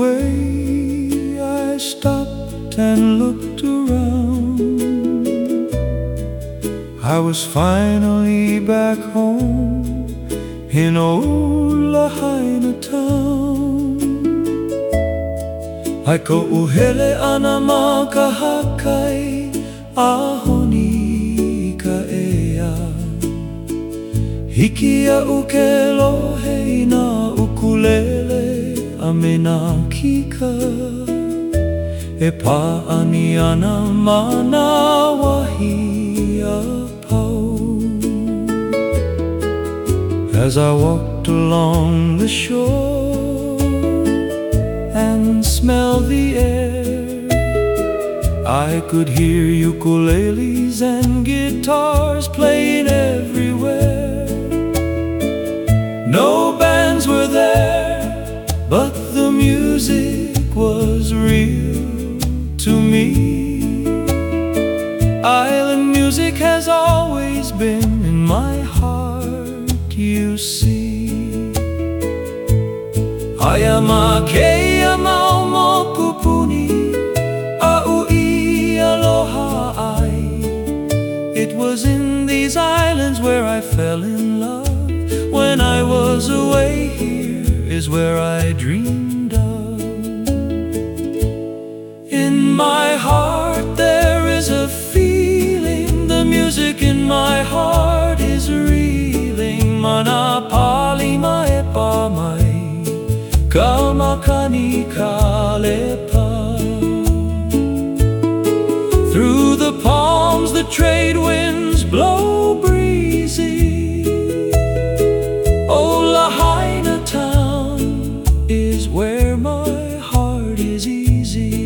away, I stopped and looked around. I was finally back home in old Lahaina town. Ai ko'uhele ana ma ka hakai, ahoni ka ea. Hiki a'u ke lohe na ukulele a me nā kika. E pa'ani ana ma nā wahi a pau. As I walked along the shore and smelled the air, I could hear ukuleles and guitars playing everywhere. No bands were there, but the music was real to me. Island music has always been in my heart, you see. Hayama kea maumo kupuni, au'i aloha ai. It was in these islands where I fell in love. When I was away, here is where I dreamed of. In my heart there is a feeling, the music in my heart is reeling. Mana pali mai pa mai, ka makani ka lepa. Through the palms the trade winds blow breezy. Oh, Lahaina town is where my heart is easy.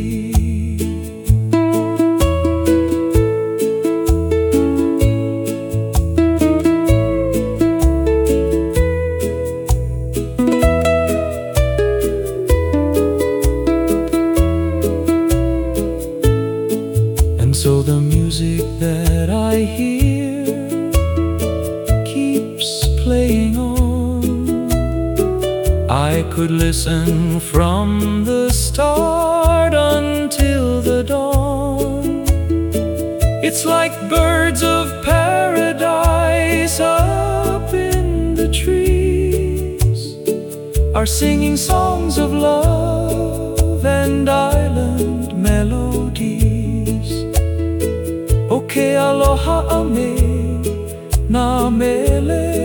And so the music that I hear keeps playing on. I could listen from the start until the dawn. It's like birds of paradise up in the trees are singing songs of love and island melodies. O ke aloha a me, nā mele